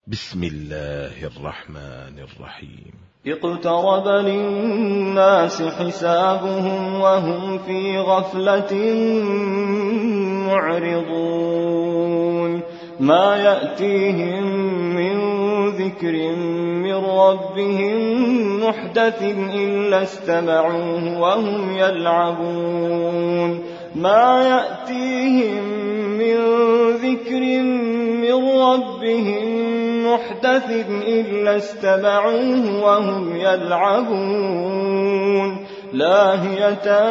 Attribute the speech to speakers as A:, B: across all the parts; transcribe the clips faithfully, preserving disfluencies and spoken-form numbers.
A: بسم الله الرحمن الرحيم.
B: اقترب للناس حسابهم وهم في غفلة معرضون ما يأتيهم من ذكر من ربهم محدث إلا استمعوه وهم يلعبون ما يأتيهم من ذكر من ربهم محدث إلا استمعوه وهم يلعبون لاهية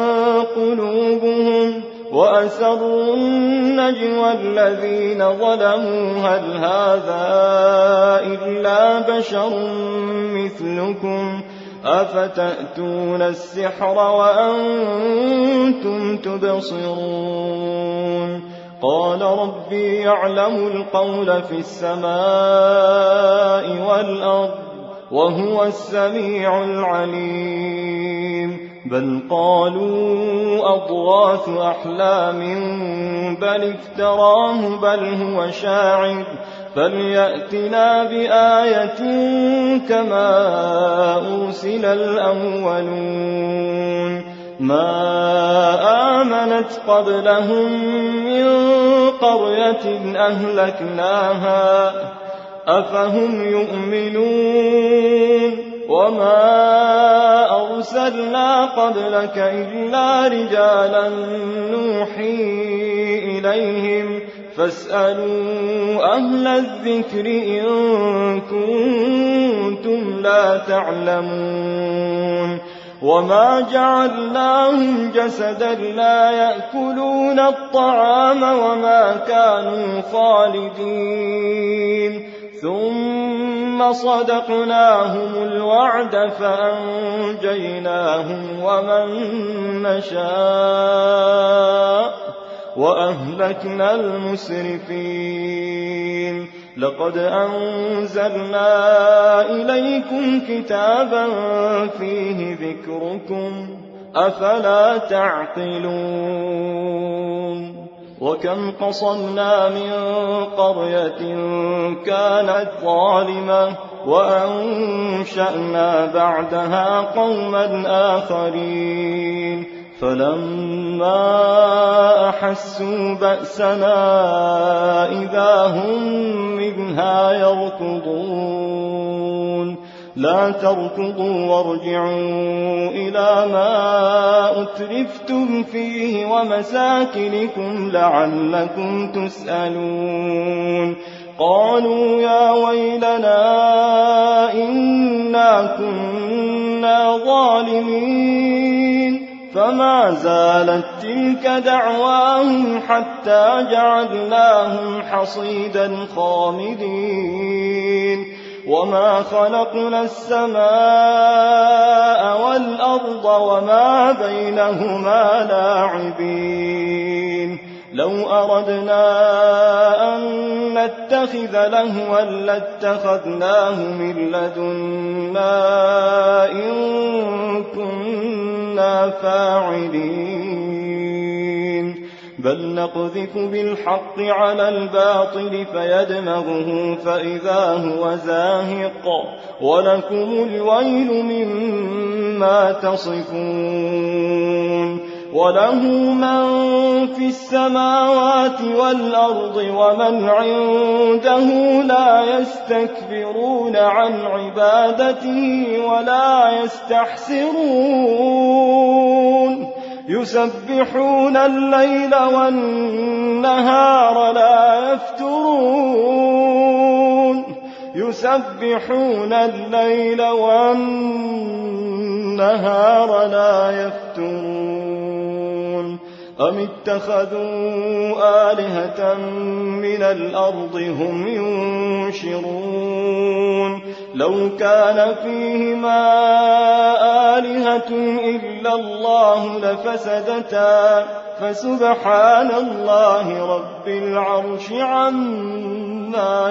B: قلوبهم وأسروا النجوى الذين ظلموا هل هذا إلا بشر مثلكم أفتأتون السحر وأنتم تبصرون قال ربي يعلم القول في السماء والأرض وهو السميع العليم بل قالوا أضغاث أحلام بل افتراه بل هو شاعر فليأتنا بآية كما أرسل الأولون ما آمنت قبلهم من قرية أهلكناها أفهم يؤمنون وما أرسلنا قبلك إلا رجالا نوحي إليهم فاسألوا أهل الذكر إن كنتم لا تعلمون وما جعلناهم جسدا لا يأكلون الطعام وما كانوا خالدين ثم صدقناهم الوعد فأنجيناهم ومن نشاء وأهلكنا المسرفين لقد أنزلنا إليكم كتابا فيه ذكركم أفلا تعقلون وكم قصمنا من قرية كانت ظالمة وأنشأنا بعدها قوما آخرين فلما أحسوا بأسنا إذا هم منها يركضون لا تركضوا وارجعوا إلى ما أترفتم فيه ومساكنكم لعلكم تسألون قالوا يا ويلنا إنا كنا ظالمين فما زالت تلك دعواهم حتى جعلناهم حصيدا خامدين وما خلقنا السماء والأرض وما بينهما لاعبين لو أردنا أن نتخذ لهوا لاتخذناه من لدنا إن كنا فاعلين بل نقذف بالحق على الباطل فيدمغه فإذا هو زاهق ولكم الويل مما تصفون وله من في السماوات والأرض ومن عنده لا يستكبرون عن عبادته ولا يستحسرون يسبحون الليل والنهار لا يفترون يسبحون الليل والنهار لا يفترون أم اتخذوا آلهة من الأرض هم ينشرون لو كان فيهما آلهة إلا الله لفسدتا فسبحان الله رب العرش عما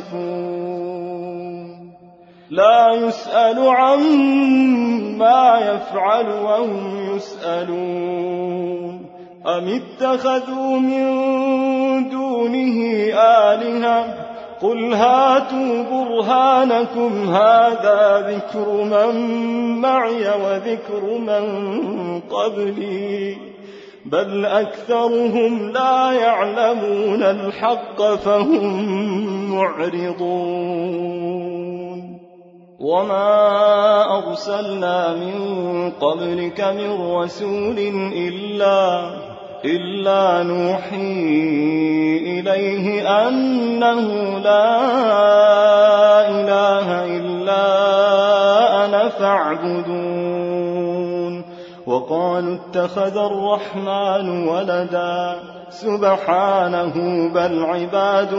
B: يصفون لا يسأل عما يفعل وهم يسألون أم اتخذوا من دونه آلهة قل هاتوا برهانكم هذا ذكر من معي وذكر من قبلي بل أكثرهم لا يعلمون الحق فهم معرضون وما أرسلنا من قبلك من رسول إلا إلا نوحي إليه أنه لا إله إلا أنا فاعبدون وقالوا اتخذ الرحمن ولدا سبحانه بل عباد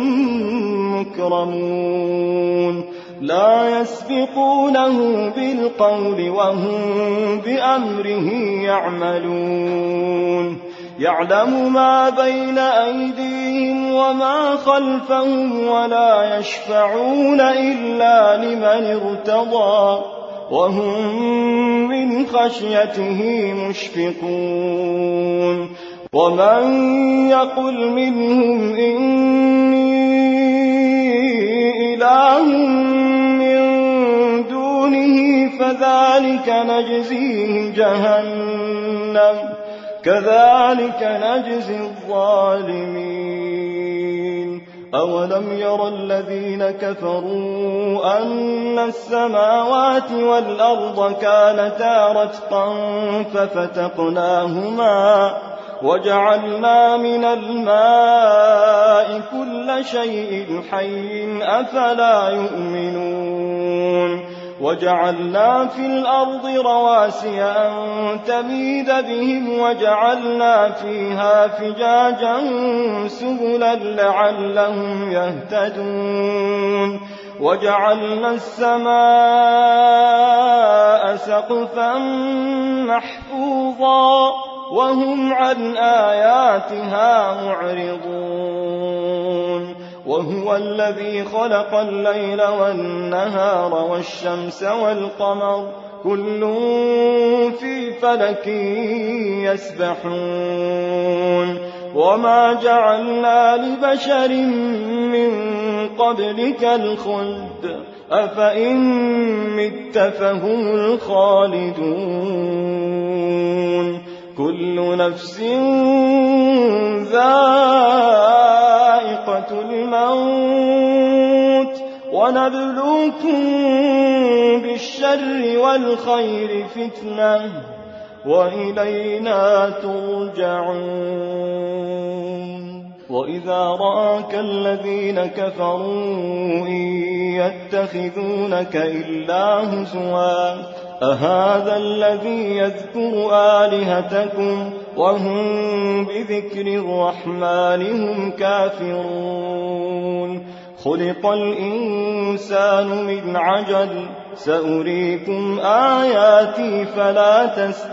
B: مكرمون لا يسبقونه بالقول وهم بأمره يعملون يعلم ما بين أيديهم وما خلفهم ولا يشفعون إلا لمن ارتضى وهم من خشيته مشفقون ومن يقل منهم إني إله من دونه فذلك نجزيه جهنم كذلك نجزي الظالمين أولم ير الذين كفروا أن السماوات والأرض كانتا رتقا ففتقناهما وجعلنا من الماء كل شيء حي أفلا يؤمنون وجعلنا في الأرض رواسي أن تميد بهم وجعلنا فيها فجاجا سبلا لعلهم يهتدون وجعلنا السماء سقفا محفوظا وهم عن آياتها معرضون وهو الذي خلق الليل والنهار والشمس والقمر كل في فلك يسبحون وما جعلنا لبشر من قبلك الخلد أفإن مت فهم الخالدون كل نفس ذائقة الموت ونبلوكم بالشر والخير فتنة وإلينا ترجعون وإذا رآك الذين كفروا إن يتخذونك إلا هزوا أهذا الذي يذكر آلهتكم وهم بذكر الرحمن هم كافرون خلق الإنسان من عجل سأريكم آياتي فلا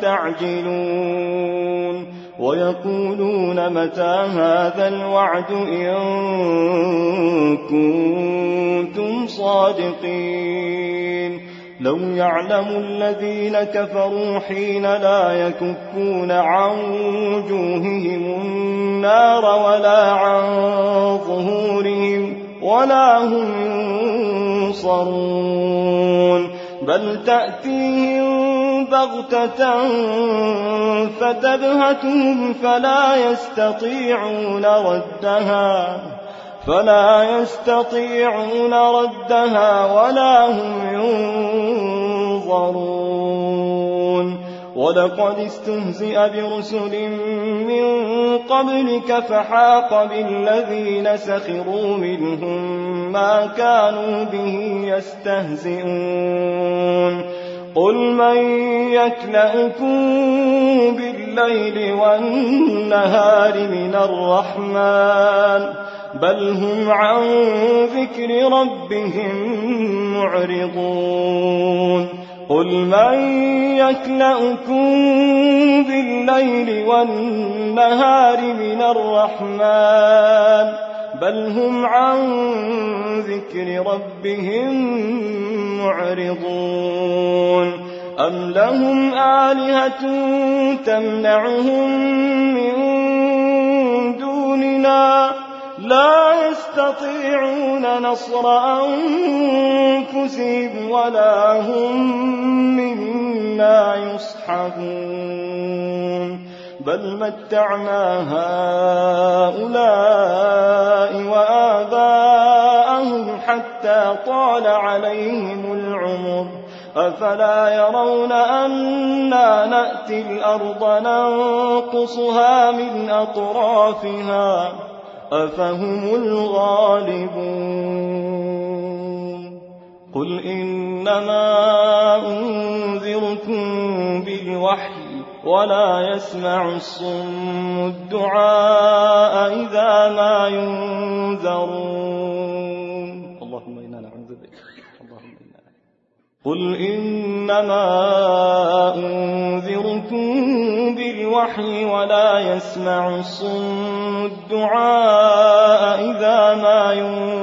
B: تستعجلون ويقولون متى هذا الوعد إن كنتم صادقين لو يعلم الذين كفروا حين لا يكفون عن وجوههم النار ولا عن ظهورهم ولا هم ينصرون بل تأتيهم بغتة فتبهتهم فلا يستطيعون ردها فلا يستطيعون ردها ولا هم ينظرون ولقد استهزئ برسل من قبلك فحاق بالذين سخروا منهم ما كانوا به يستهزئون قل من يكلأكم بالليل والنهار من الرحمن بل هم عن ذكر ربهم معرضون قل من يكلأكم بالليل والنهار من الرحمن بل هم عن ذكر ربهم معرضون أم لهم آلهة تمنعهم من دوننا لا يستطيعون نصر أنفسهم ولا هم منا يصحبون بل متعنا هؤلاء وآباءهم حتى طال عليهم العمر أفلا يرون أنا نأتي الأرض ننقصها من أطرافها أفهم الغالبون قل إنما أنذركم بالوحي ولا يسمع الصم الدعاء إذا ما ينذرون اللهم إنا نعوذ بك اللهم إنا قل إنما أنذركم بالوحي ولا يسمع الصم الدعاء إذا ما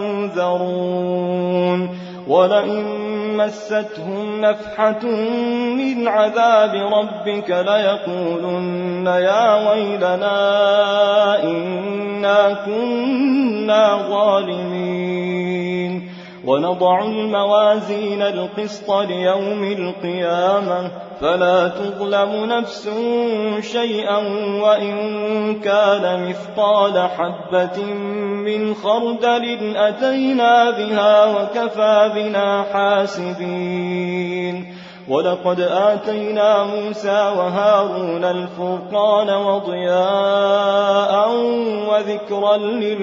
B: ينذرون ولئن مستهم نفحة من عذاب ربك ليقولن يا ويلنا إنا كنا ظالمين ونضع الموازين القسط ليوم القيامة فلا تظلم نفس شيئا وإن كان مثقال حبة من خردل أتينا بها وكفى بنا حاسبين ولقد آتينا موسى وهارون الفرقان وضياء وذكرا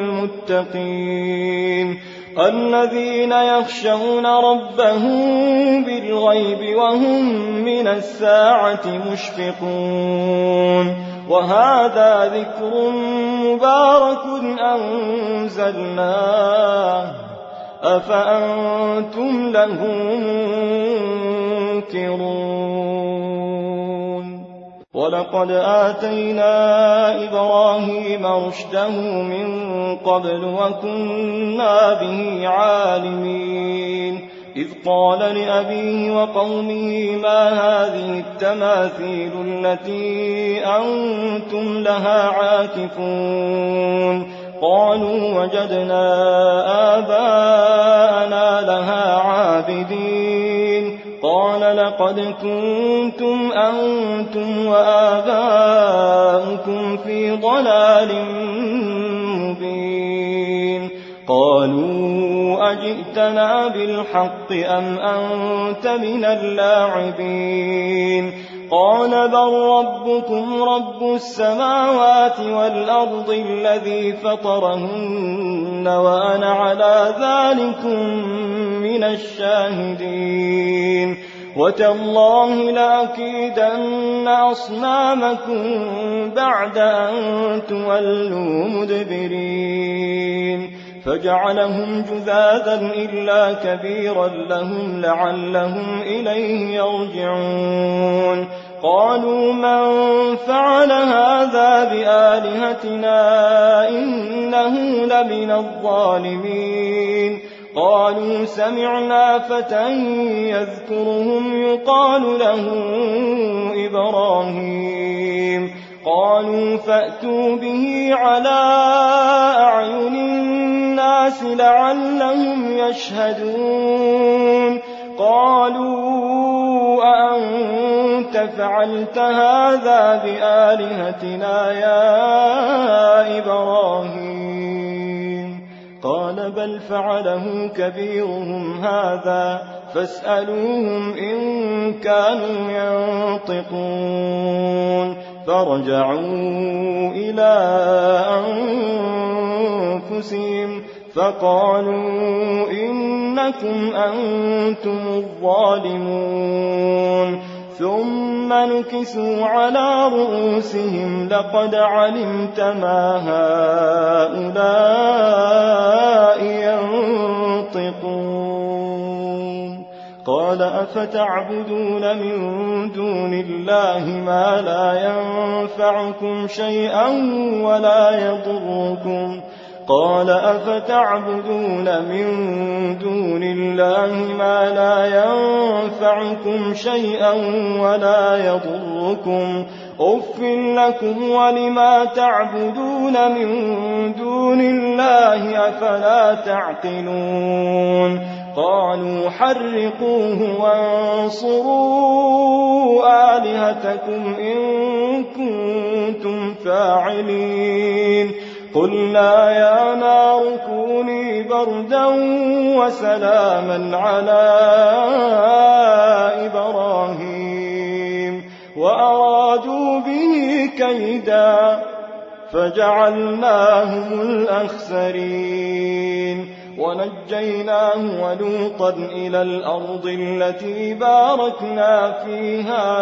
B: للمتقين الذين يخشون ربهم بالغيب وهم من الساعة مشفقون وهذا ذكر مبارك أنزلناه أفأنتم له منكرون ولقد آتينا إبراهيم رشده من قبل وكنا به عالمين إذ قال لأبيه وقومه ما هذه التماثيل التي أنتم لها عاكفون قالوا وجدنا آباءنا لها عابدين قال لقد كنتم أنتم وآباؤكم في ضلال مبين قالوا أجئتنا بالحق أم أنت من اللاعبين قال بل ربكم رب السماوات والأرض الذي فطرهن وأنا على ذلكم من الشاهدين وتالله لأكيدن أصنامكم بعد أن تولوا مدبرين فجعلهم جذاذا إلا كبيرا لهم لعلهم إليه يرجعون قالوا من فعل هذا بآلهتنا إنه لمن الظالمين قالوا سمعنا فتى يذكرهم يقال له إبراهيم قالوا فأتوا به على أعين الناس لعلهم يشهدون قالوا أأنت فعلت هذا بآلهتنا يا إبراهيم قال بل فعله كبيرهم هذا فاسألوهم إن كانوا ينطقون فرجعوا إلى أنفسهم فقالوا إنكم أنتم الظالمون ثم نكسوا على رؤوسهم لقد علمت ما هؤلاء ينطقون قال أفتعبدون من دون الله ما لا ينفعكم شيئا ولا يضركم قال أفتعبدون من دون الله ما لا ينفعكم شيئا ولا يضركم أف لكم ولما تعبدون من دون الله أفلا تعقلون قالوا حرقوه وانصروا آلهتكم إن كنتم فاعلين قلنا يا نار كوني بردا وسلاما على إبراهيم وأرادوا به كيدا فجعلناهم الأخسرين ونجيناه ولوطا إلى الأرض التي باركنا فيها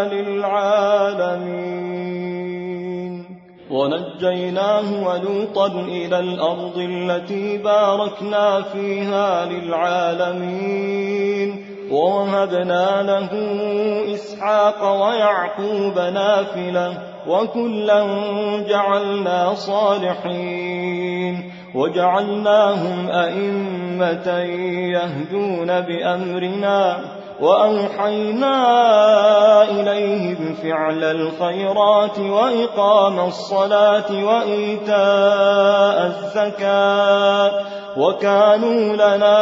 B: للعالمين ونجيناه ولوطا إلى الأرض التي باركنا فيها للعالمين ووهبنا له إسحاق ويعقوب نافلة وكلا جعلنا صالحين وجعلناهم أئمة يهدون بأمرنا وأوحينا إليهم فعل الخيرات وإقام الصلاة وإيتاء الزكاة وكانوا لنا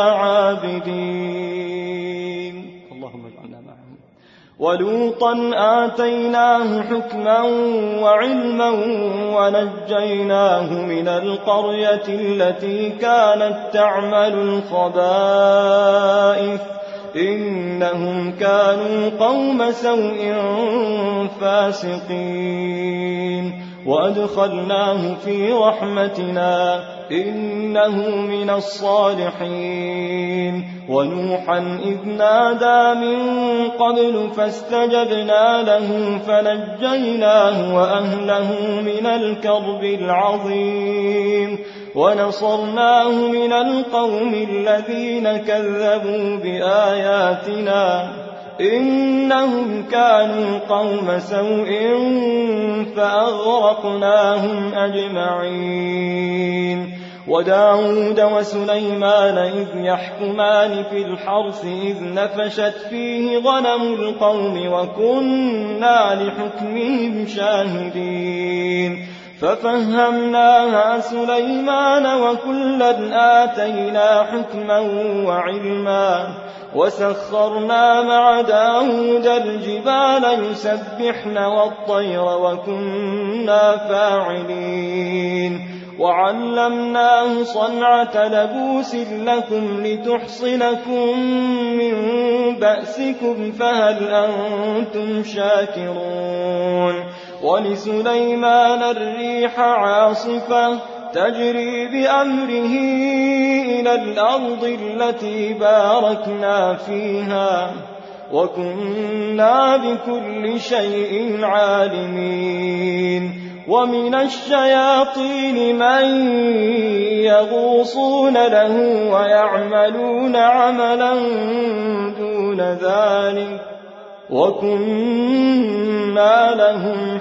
B: عابدين اللهم اجعلنا معهم ولوطا آتيناه حكما وعلما ونجيناه من القرية التي كانت تعمل الخبائث إنهم كانوا قوم سوء فاسقين وأدخلناه في رحمتنا إنه من الصالحين ونوحا إذ نادى من قبل فاستجبنا له فنجيناه وأهله من الكرب العظيم ونصرناه من القوم الذين كذبوا بآياتنا إنهم كانوا قوم سوء فأغرقناهم أجمعين وداود وسليمان إذ يحكمان في الحرث إذ نفشت فيه غنم القوم وكنا لحكمهم شاهدين ففهمناها سليمان وكلا آتينا حكما وعلما وسخرنا مع داود الجبال يسبحن والطير وكنا فاعلين وعلمناه صنعة لبوس لكم لتحصنكم من بأسكم فهل أنتم شاكرون ولسليمان الريح عاصفة تجري بأمره إلى الأرض التي باركنا فيها وكنا بكل شيء عالمين ومن الشياطين من يغوصون له ويعملون عملا دون ذلك وكنا لهم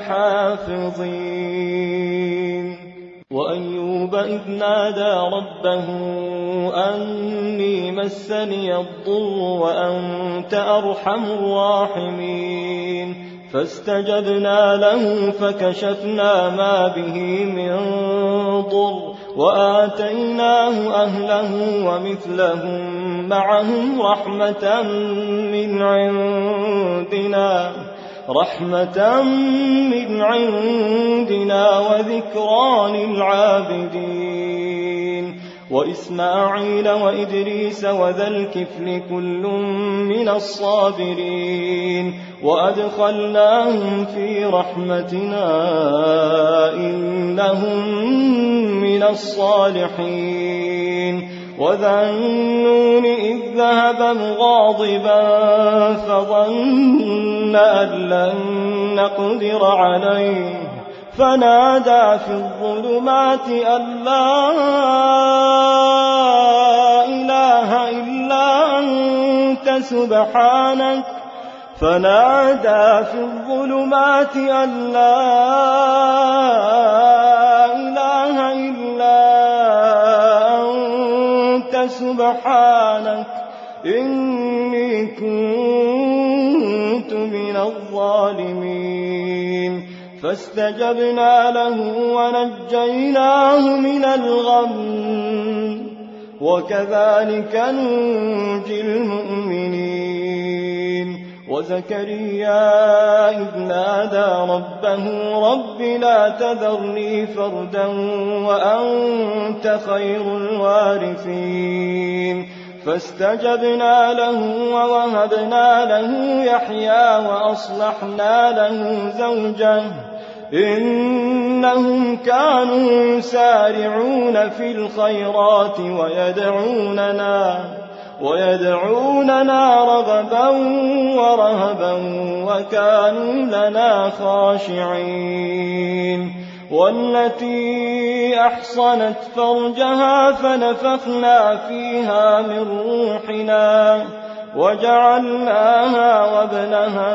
B: حافظين وأيوب إذ نادى ربه أني مسني الضر وأنت أرحم الراحمين فاستجبنا له فكشفنا ما به من ضر وآتيناه أهله ومثلهم معهم رحمة من عندنا رحمة من عندنا وذكرى للعابدين وإسماعيل وإدريس وذا الكفل كل من الصابرين وأدخلناهم في رحمتنا إنهم من الصالحين وذا النون إذ ذهب مغاضبا فظن أن لن نقدر عليه فنادى في الظلمات أن لا إله إلا أنت سبحانك فنادى في الظلمات أن لا إله إلا أنت سبحانك إني كنت من الظالمين فاستجبنا له ونجيناه من الغم وكذلك ننجي المؤمنين وزكريا إذ نادى ربه رب لا تذرني فردا وأنت خير الوارثين فاستجبنا له ووهبنا له يحيى وأصلحنا له زوجه إنهم كانوا يسارعون في الخيرات ويدعوننا ويدعوننا رغبا ورهبا وكانوا لنا خاشعين والتي أحصنت فرجها فنفخنا فيها من روحنا وجعلناها وابنها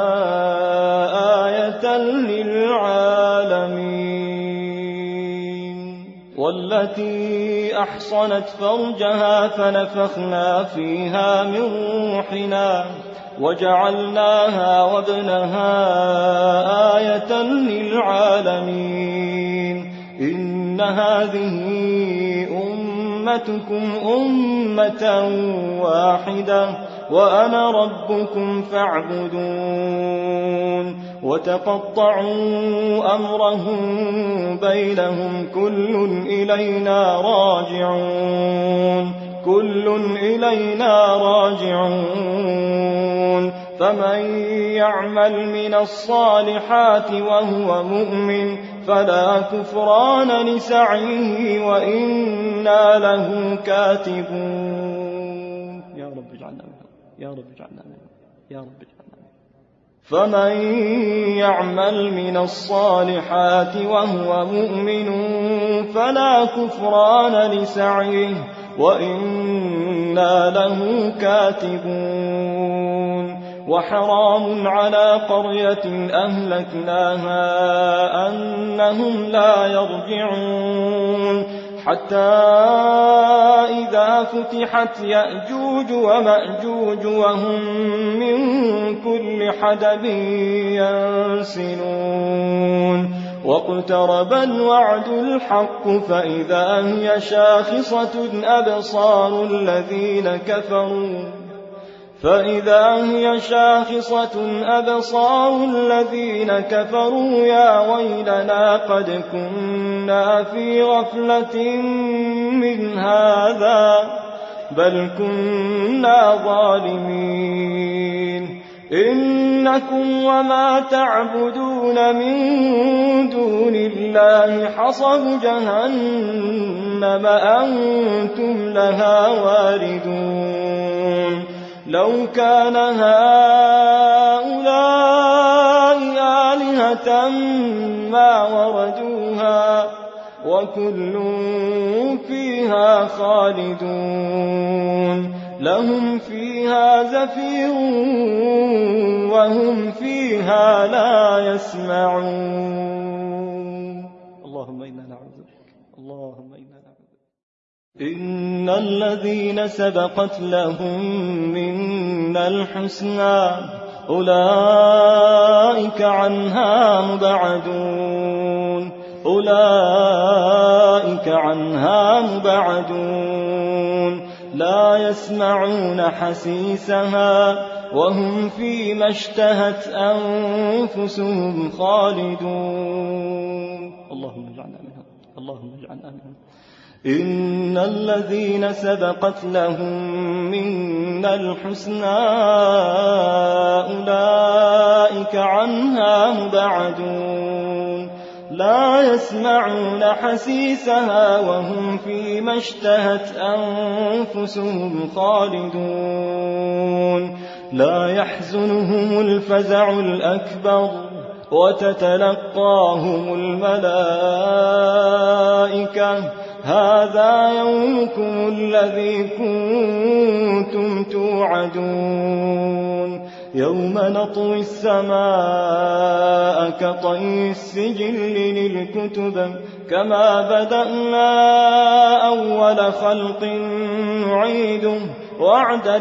B: آية للعالمين والتي أحصنت فرجها فنفخنا فيها من روحنا وجعلناها وابنها آية للعالمين إن هذه أمتكم أمة واحدة وأنا ربكم فاعبدون وتقطعوا أمرهم بينهم كل إلينا راجعون كل إلينا راجعون فمن يعمل من الصالحات وهو مؤمن فلا كفران لسعيه وإنا له كاتبون يا رب اجعلنا منهم يا رب اجعلنا منهم يا رب اجعلنا منهم فمن يعمل من الصالحات وهو مؤمن فلا كفران لسعيه وإنا له كاتبون وحرام على قرية أهلكناها أنهم لا يرجعون حتى إذا فتحت يأجوج ومأجوج وهم من كل حدب ينسلون واقترب الوعد الحق فإذا هي شاخصة أبصار الذين كفروا فإذا هي شاخصة أبصار الذين كفروا يا ويلنا قد كنا في غفلة من هذا بل كنا ظالمين إنكم وما تعبدون من دون الله حصب جهنم أنتم لها واردون لو كان هؤلاء آلهة ما وردوها وكل فيها خالدون لهم فيها زفير وهم فيها لا يسمعون اللهم إنا نعوذ بك اللهم إنا نعوذ بك إن الذين سبقت لهم منا الحسنى أولئك عنها مبعدون أولئك عنها مبعدون لا يسمعون حسيسها وهم فيما اشتهت أنفسهم خالدون اللهم اجعلنا منهم اللهم اجعلنا منهم إن الذين سبقت لهم منا الحسنى أولئك عنها مبعدون لا يسمعون حسيسها وهم فيما اشتهت أنفسهم خالدون لا يحزنهم الفزع الأكبر وتتلقاهم الملائكة هذا يومكم الذي كنتم توعدون يوم نطوي السماء كطي السجل للكتب كما بدأنا أول خلق نعيده وعدا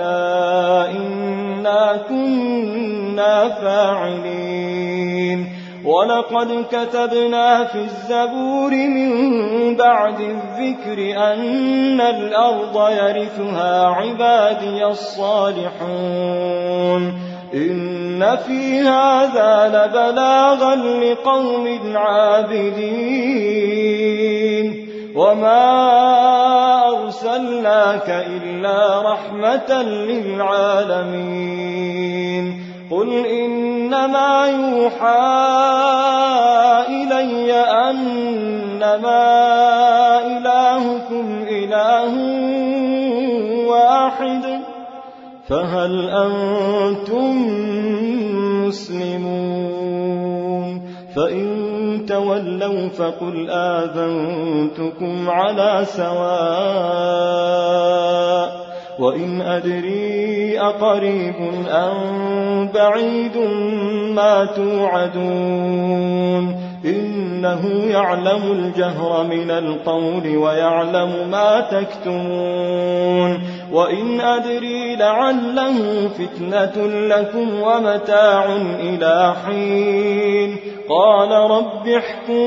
B: علينا إنا كنا فاعلين ولقد كتبنا في الزبور من بعد الذكر أن الأرض يرثها عبادي الصالحون إن في هذا لبلاغا لقوم عابدين وما أرسلناك إلا رحمة للعالمين قل إنما يوحى إلي أنما إلهكم إله واحد فهل أنتم مسلمون فإن تولوا فقل آذنتكم على سواء وإن أدري أقريب أم بعيد ما توعدون إنه يعلم الجهر من القول ويعلم ما تكتمون وإن أدري لعله فتنة لكم ومتاع إلى حين قال رب احكم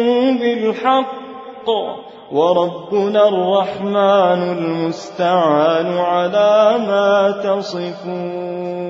B: بالحق وربنا الرحمن المستعان على ما تصفون.